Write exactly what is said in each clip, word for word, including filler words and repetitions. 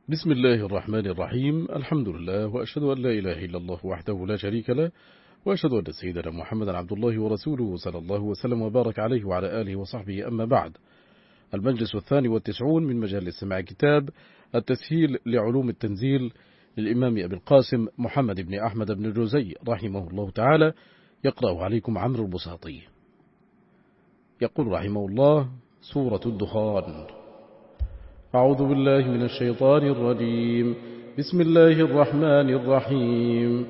بسم الله الرحمن الرحيم. الحمد لله، وأشهد أن لا إله إلا الله وحده لا شريك له، وأشهد أن سيدنا محمدا عبد الله ورسوله صلى الله وسلم وبارك عليه وعلى آله وصحبه. أما بعد، المجلس الثاني والتسعون من مجالس سماع كتاب التسهيل لعلوم التنزيل للإمام أبي القاسم محمد بن أحمد بن الجوزي رحمه الله تعالى، يقرأ عليكم عمرو البساطي. يقول رحمه الله: سورة الدخان. أعوذ بالله من الشيطان الرجيم. بسم الله الرحمن الرحيم.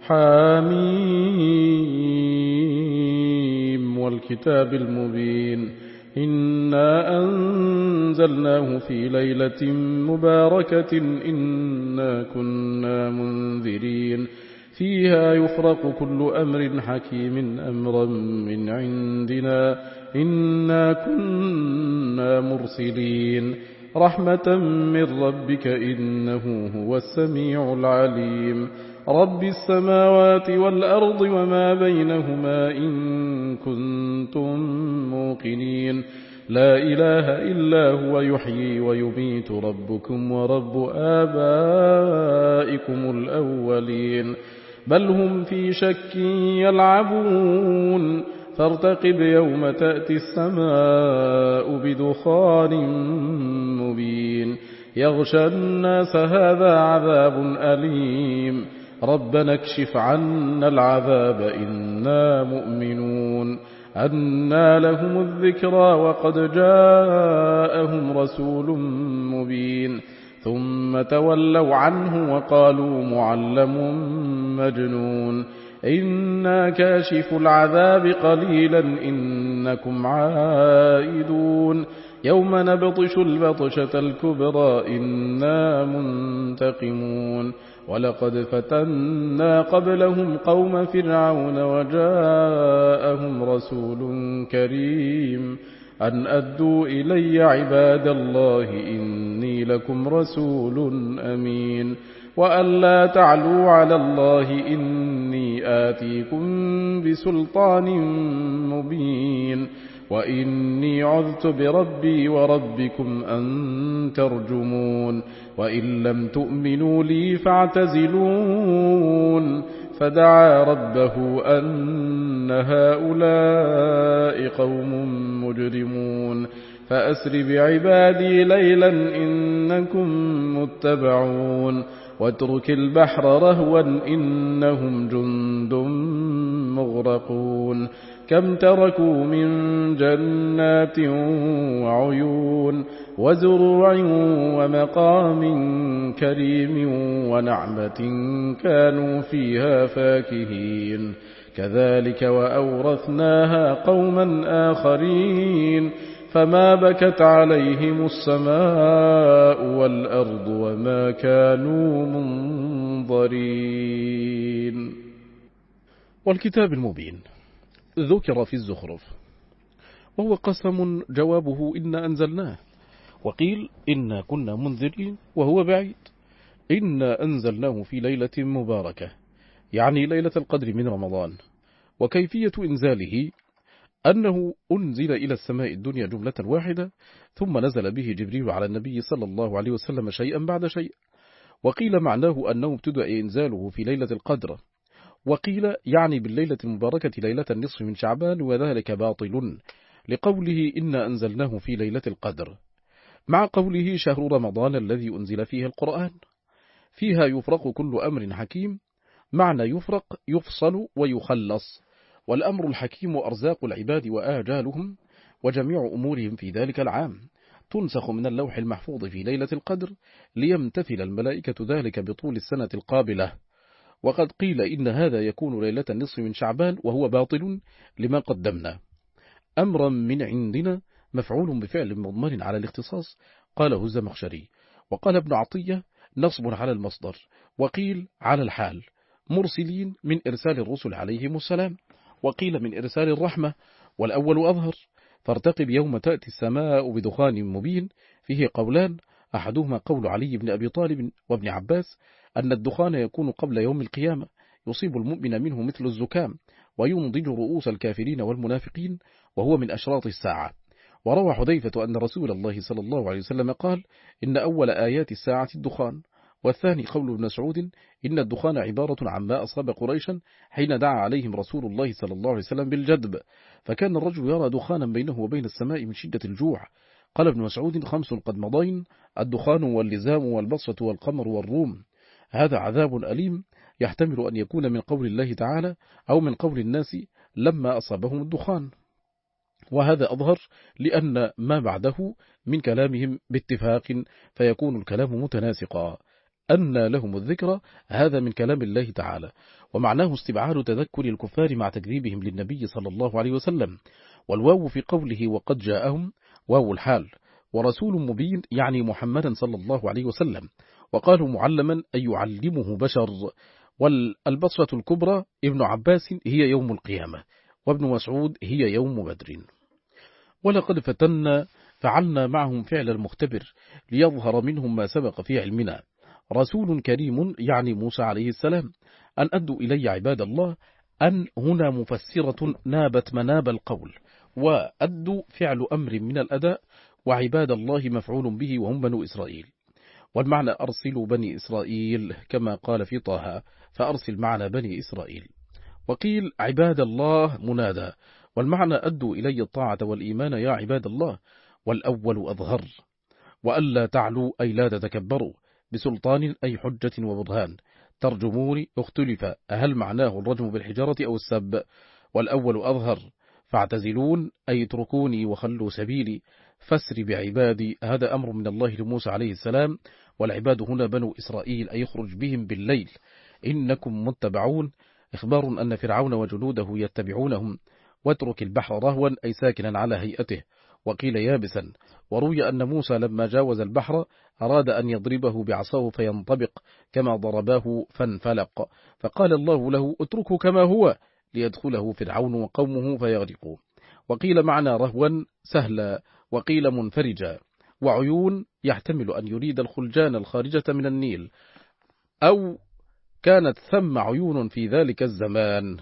حاميم والكتاب المبين، إنا أنزلناه في ليلة مباركة إنا كنا منذرين فيها يفرق كل أمر حكيم أمرا من عندنا إنا كنا مرسلين رحمة من ربك إنه هو السميع العليم رب السماوات والأرض وما بينهما إن كنتم موقنين لا إله إلا هو يحيي ويميت ربكم ورب آبائكم الأولين بل هم في شك يلعبون فارتقب يوم تأتي السماء بدخان مبين يغشى الناس هذا عذاب أليم ربنا اكشف عنا العذاب إنا مؤمنون أنى لهم الذكرى وقد جاءهم رسول مبين ثم تولوا عنه وقالوا معلم مجنون إنا كاشف العذاب قليلا إنكم عائدون يوم نبطش البطشة الكبرى إنا منتقمون ولقد فتنا قبلهم قوم فرعون وجاءهم رسول كريم أن أدوا إلي عباد الله إني لكم رسول أمين وأن لا تعلوا على الله إني آتيكم بسلطان مبين وإني عذت بربي وربكم أن ترجمون وإن لم تؤمنوا لي فاعتزلون فدعا ربه أن هؤلاء قوم مجرمون فأسر بعبادي ليلا إنكم متبعون واترك البحر رهوا إنهم جند مغرقون كم تركوا من جنات وعيون وزروع ومقام كريم ونعمة كانوا فيها فاكهين كذلك وأورثناها قوما آخرين فما بكت عليهم السماء والأرض وما كانوا منظرين. والكتاب المبين ذكر في الزخرف، وهو قسم جوابه إنا أنزلناه، وقيل إنا كنا منذرين وهو بعيد. إنا أنزلناه في ليلة مباركة، يعني ليلة القدر من رمضان. وكيفية إنزاله أنه أنزل إلى السماء الدنيا جملة واحدة ثم نزل به جبريل على النبي صلى الله عليه وسلم شيئا بعد شيء. وقيل معناه أنه ابتدأ إنزاله في ليلة القدر، وقيل يعني بالليلة المباركة ليلة النصف من شعبان، وذلك باطل لقوله إنا أنزلناه في ليلة القدر، مع قوله شهر رمضان الذي أنزل فيه القرآن. فيها يفرق كل أمر حكيم، معنى يفرق يفصل ويخلص، والأمر الحكيم أرزاق العباد وآجالهم وجميع أمورهم في ذلك العام تنسخ من اللوح المحفوظ في ليلة القدر ليمتثل الملائكة ذلك بطول السنة القابلة. وقد قيل إن هذا يكون ليلة النصف من شعبان، وهو باطل لما قدمنا. أمرا من عندنا مفعول بفعل مضمر على الاختصاص، قاله الزمخشري. وقال ابن عطية نصب على المصدر، وقيل على الحال. مرسلين من إرسال الرسل عليهم السلام، وقيل من إرسال الرحمة، والأول أظهر. فارتقب يوم تأتي السماء بدخان مبين، فيه قولان، أحدهما قول علي بن أبي طالب وابن عباس أن الدخان يكون قبل يوم القيامة يصيب المؤمن منه مثل الزكام وينضج رؤوس الكافرين والمنافقين، وهو من أشراط الساعة. وروى حذيفة أن رسول الله صلى الله عليه وسلم قال إن أول آيات الساعة الدخان. والثاني قول ابن مسعود إن الدخان عبارة عما أصاب قريشا حين دعا عليهم رسول الله صلى الله عليه وسلم بالجدب، فكان الرجل يرى دخانا بينه وبين السماء من شدة الجوع. قال ابن مسعود خمس قد مضين: الدخان واللزام والبصة والقمر والروم. هذا عذاب أليم يحتمل أن يكون من قول الله تعالى أو من قول الناس لما أصابهم الدخان، وهذا أظهر لأن ما بعده من كلامهم باتفاق فيكون الكلام متناسقا. أن لهم الذكر هذا من كلام الله تعالى، ومعناه استبعاد تذكر الكفار مع تكذيبهم للنبي صلى الله عليه وسلم. والواو في قوله وقد جاءهم واو الحال، ورسول مبين يعني محمدا صلى الله عليه وسلم. وقالوا معلما أي يعلمه بشر. والبصرة الكبرى ابن عباس هي يوم القيامة، وابن مسعود هي يوم بدر. ولقد فتنا فعلنا معهم فعل المختبر ليظهر منهم ما سبق في علمنا. رسول كريم يعني موسى عليه السلام. أن أدوا إلي عباد الله، أن هنا مفسرة نابت مناب القول، وأدوا فعل أمر من الأداء، وعباد الله مفعول به وهم بنو إسرائيل. والمعنى أرسلوا بني إسرائيل كما قال في طه، فأرسل معنا بني إسرائيل. وقيل عباد الله منادى، والمعنى أدوا إلي الطاعة والإيمان يا عباد الله. والأول أظهر. وألا تعلوا أي لا تتكبروا بسلطان أي حجة وبرهان. ترجمون اختلف هل معناه الرجم بالحجارة أو السب. والأول أظهر. فاعتزلون أي اتركوني وخلوا سبيلي. فاسر بعبادي، هذا أمر من الله لموسى عليه السلام. والعباد هنا بنو إسرائيل أي يخرج بهم بالليل. إنكم متبعون، إخبار أن فرعون وجنوده يتبعونهم. واترك البحر رهوا أي ساكنا على هيئته، وقيل يابسا. وروي أن موسى لما جاوز البحر أراد أن يضربه بعصاه فينطبق كما ضرباه فانفلق، فقال الله له اتركه كما هو ليدخله فرعون وقومه فيغرقوا. وقيل معنى رهوا سهلا، وقيل منفرجا. وعيون يحتمل أن يريد الخلجان الخارجة من النيل، أو كانت ثم عيون في ذلك الزمان.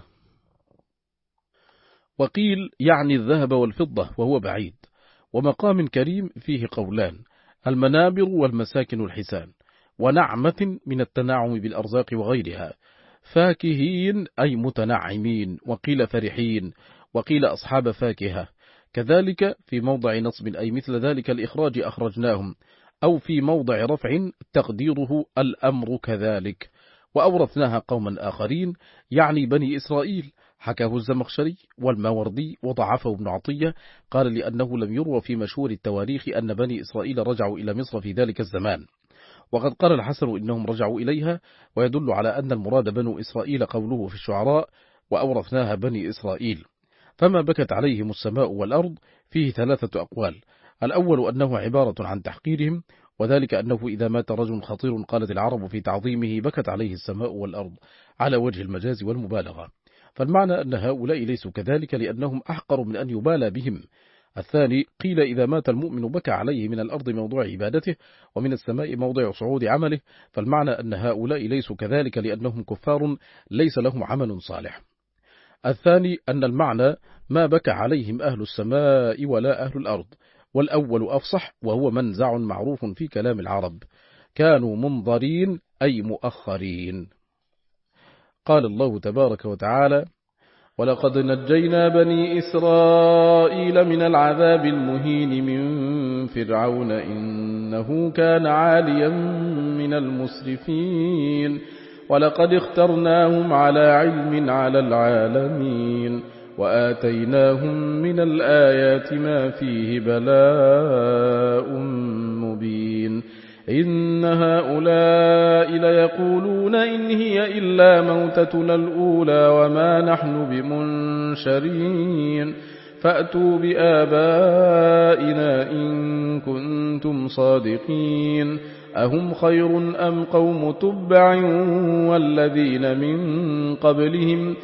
وقيل يعني الذهب والفضة وهو بعيد. ومقام كريم فيه قولان: المنابر والمساكن الحسان. ونعمة من التنعم بالأرزاق وغيرها. فاكهين أي متنعمين. وقيل فرحين. وقيل أصحاب فاكهة. كذلك في موضع نصب أي مثل ذلك الإخراج أخرجناهم، أو في موضع رفع تقديره الأمر كذلك. وأورثناها قوما آخرين يعني بني إسرائيل، حكاه الزمخشري والماوردي وضعفه ابن عطية. قال لأنه لم يروى في مشهور التواريخ أن بني إسرائيل رجعوا إلى مصر في ذلك الزمان، وقد قال الحسن إنهم رجعوا إليها، ويدل على أن المراد بنو إسرائيل قوله في الشعراء وأورثناها بني إسرائيل. فما بكت عليهم السماء والأرض فيه ثلاثة أقوال. الأول أنه عبارة عن تحقيرهم، وذلك أنه إذا مات رجل خطير قالت العرب في تعظيمه بكت عليه السماء والأرض على وجه المجاز والمبالغة. فالمعنى أن هؤلاء ليسوا كذلك لأنهم أحقر من أن يبالى بهم. الثاني قيل إذا مات المؤمن بكى عليه من الأرض موضوع عبادته، ومن السماء موضع صعود عمله. فالمعنى أن هؤلاء ليسوا كذلك لأنهم كفار ليس لهم عمل صالح. الثاني أن المعنى ما بكى عليهم أهل السماء ولا أهل الأرض. والأول أفصح، وهو منزع معروف في كلام العرب. كانوا منظرين أي مؤخرين. قال الله تبارك وتعالى: ولقد نجينا بني إسرائيل من العذاب المهين من فرعون إنه كان عاليا من المسرفين ولقد اخترناهم على علم على العالمين وآتيناهم من الآيات ما فيه بلاء مبين إن هؤلاء ليقولون إن هي إلا موتتنا الأولى وما نحن بمنشرين فأتوا بآبائنا إن كنتم صادقين أهم خير أم قوم تبع والذين من قبلهم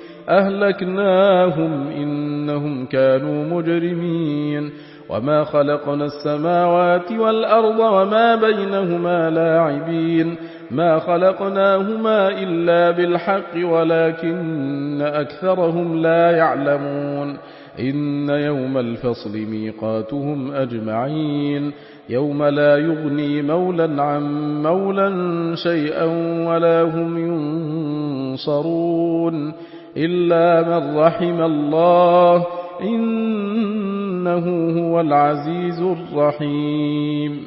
أهلكناهم إنهم كانوا مجرمين وما خلقنا السماوات والأرض وما بينهما لاعبين ما خلقناهما إلا بالحق ولكن أكثرهم لا يعلمون إن يوم الفصل ميقاتهم أجمعين يوم لا يغني مولا عن مولا شيئا ولا هم ينصرون إلا من رحم الله إنه هو العزيز الرحيم.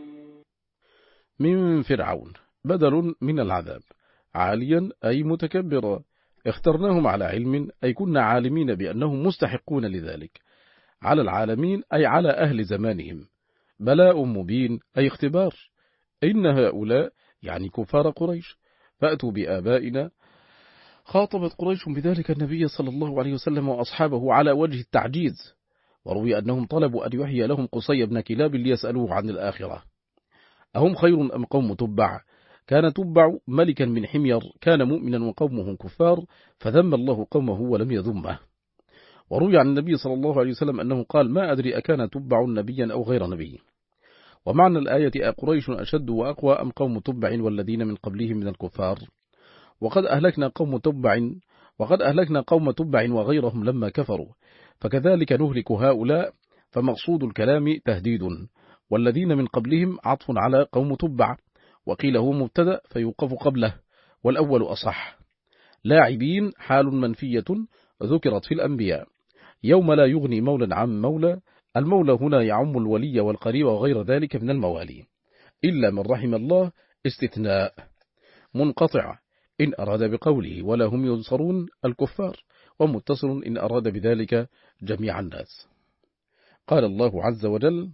من فرعون بدل من العذاب، عاليا أي متكبرا، اخترناهم على علم أي كنا عالمين بأنهم مستحقون لذلك، على العالمين أي على أهل زمانهم، بلاء مبين أي اختبار. إن هؤلاء يعني كفار قريش فأتوا بآبائنا. خاطبت قريش بذلك النبي صلى الله عليه وسلم وأصحابه على وجه التعجيز، وروي أنهم طلبوا أن يحيي لهم قصي بن كلاب ليسألوه عن الآخرة. أهم خير أم قوم تبع؟ كان تبع ملكا من حمير، كان مؤمنا وقومه كفار، فذم الله قومه ولم يذمه. وروي عن النبي صلى الله عليه وسلم أنه قال: ما أدري أكان تبع نبيا أو غير نبي. ومعنى الآية: أقريش أشد وأقوى أم قوم تبع والذين من قبلهم من الكفار؟ وقد أهلكنا قوم تبع وقد أهلكنا قوم تبع وغيرهم لما كفروا، فكذلك نهلك هؤلاء. فمقصود الكلام تهديد، والذين من قبلهم عطف على قوم تبع، وقيل هو مبتدأ فيوقف قبله، والأول أصح. لاعبين حال منفية ذكرت في الأنبياء. يوم لا يغني مولا عن مولى، المولى هنا يعم الولي والقريب وغير ذلك من الموالي. إلا من رحم الله استثناء منقطع إن أراد بقوله ولا هم ينصرون الكفار، ومتصل إن أراد بذلك جميع الناس. قال الله عز وجل: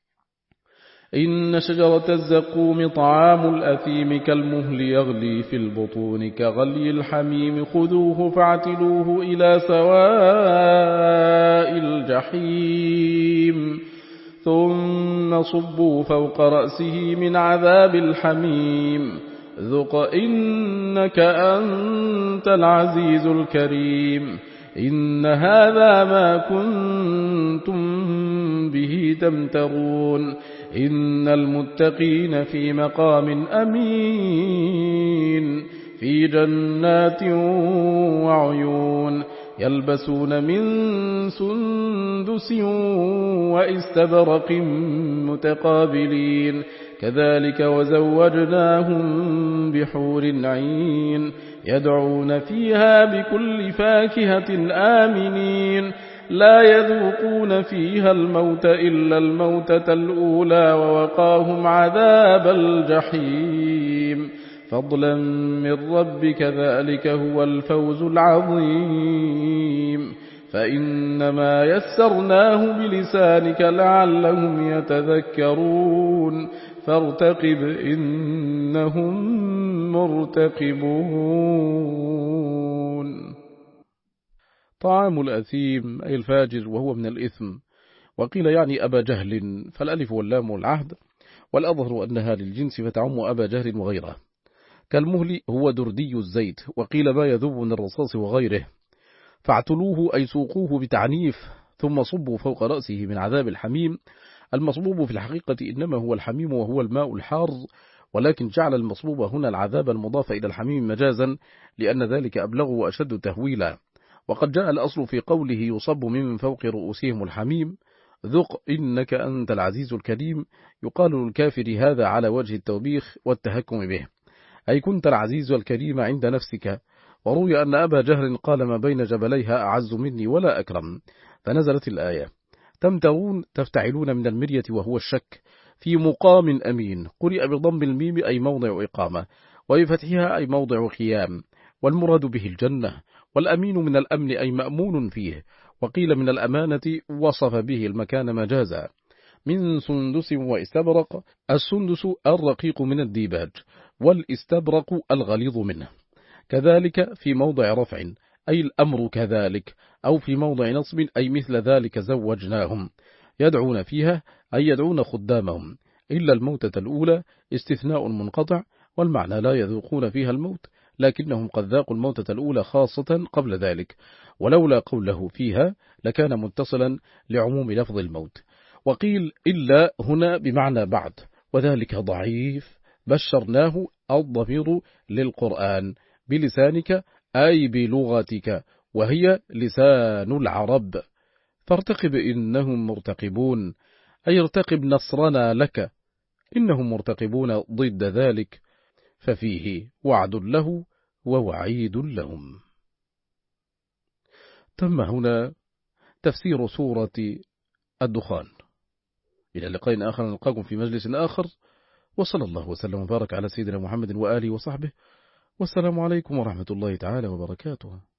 إن شجرة الزقوم طعام الأثيم كالمهل يغلي في البطون كغلي الحميم خذوه فاعتلوه إلى سواء الجحيم ثم صبوا فوق رأسه من عذاب الحميم ذق إنك أنت العزيز الكريم إن هذا ما كنتم به تمترون إن المتقين في مقام أمين في جنات وعيون يلبسون من سندس وإستبرق متقابلين كذلك وزوجناهم بحور عين يدعون فيها بكل فاكهة آمنين لا يذوقون فيها الموت إلا الموتة الأولى ووقاهم عذاب الجحيم فضلا من ربك ذلك هو الفوز العظيم فإنما يسرناه بلسانك لعلهم يتذكرون فارتقب إنهم مرتقبون. طعام الأثيم أي الفاجر وهو من الإثم، وقيل يعني أبا جهل، فالألف واللام العهد، والأظهر أنها للجنس فتعم أبا جهل وغيره. كالمهل هو دردي الزيت، وقيل ما يذوب من الرصاص وغيره. فاعتلوه أي سوقوه بتعنيف ثم صبوا فوق رأسه من عذاب الحميم. المصبوب في الحقيقة إنما هو الحميم وهو الماء الحار، ولكن جعل المصبوب هنا العذاب المضاف إلى الحميم مجازا لأن ذلك أبلغ وأشد تهويلا. وقد جاء الأصل في قوله يصب من فوق رؤوسهم الحميم ذق إنك أنت العزيز الكريم، يقال للكافر هذا على وجه التوبيخ والتهكم به، أي كنت العزيز الكريم عند نفسك. وروي أن أبا جهل قال ما بين جبليها أعز مني ولا أكرم، فنزلت الآية. تمترون تفتعلون من المرية وهو الشك، في مقام أمين، قرئ بضم الميم أي موضع إقامة، وبفتحها أي موضع خيام، والمراد به الجنة، والأمين من الأمن أي مأمون فيه، وقيل من الأمانة وصف به المكان مجازا. من سندس واستبرق، السندس الرقيق من الديباج، والاستبرق الغليظ منه. كذلك في موضع رفع أي الأمر كذلك، أو في موضع نصب أي مثل ذلك زوجناهم. يدعون فيها أي يدعون خدامهم، إلا الموتة الأولى استثناء منقطع، والمعنى لا يذوقون فيها الموت، لكنهم قد ذاقوا الموتة الأولى خاصة قبل ذلك، ولولا قوله فيها لكان متصلا لعموم لفظ الموت. وقيل إلا هنا بمعنى بعد، وذلك ضعيف. بشرناه الضمير للقرآن بلسانك أي بلغتك، وهي لسان العرب. فارتقب إنهم مرتقبون، أي ارتقب نصرنا لك، إنهم مرتقبون ضد ذلك، ففيه وعد له ووعيد لهم. تم هنا تفسير سورة الدخان. إلى لقاء آخر، نلقاكم في مجلس آخر، وصلى الله وسلم وبارك على سيدنا محمد وآله وصحبه، والسلام عليكم ورحمة الله تعالى وبركاته.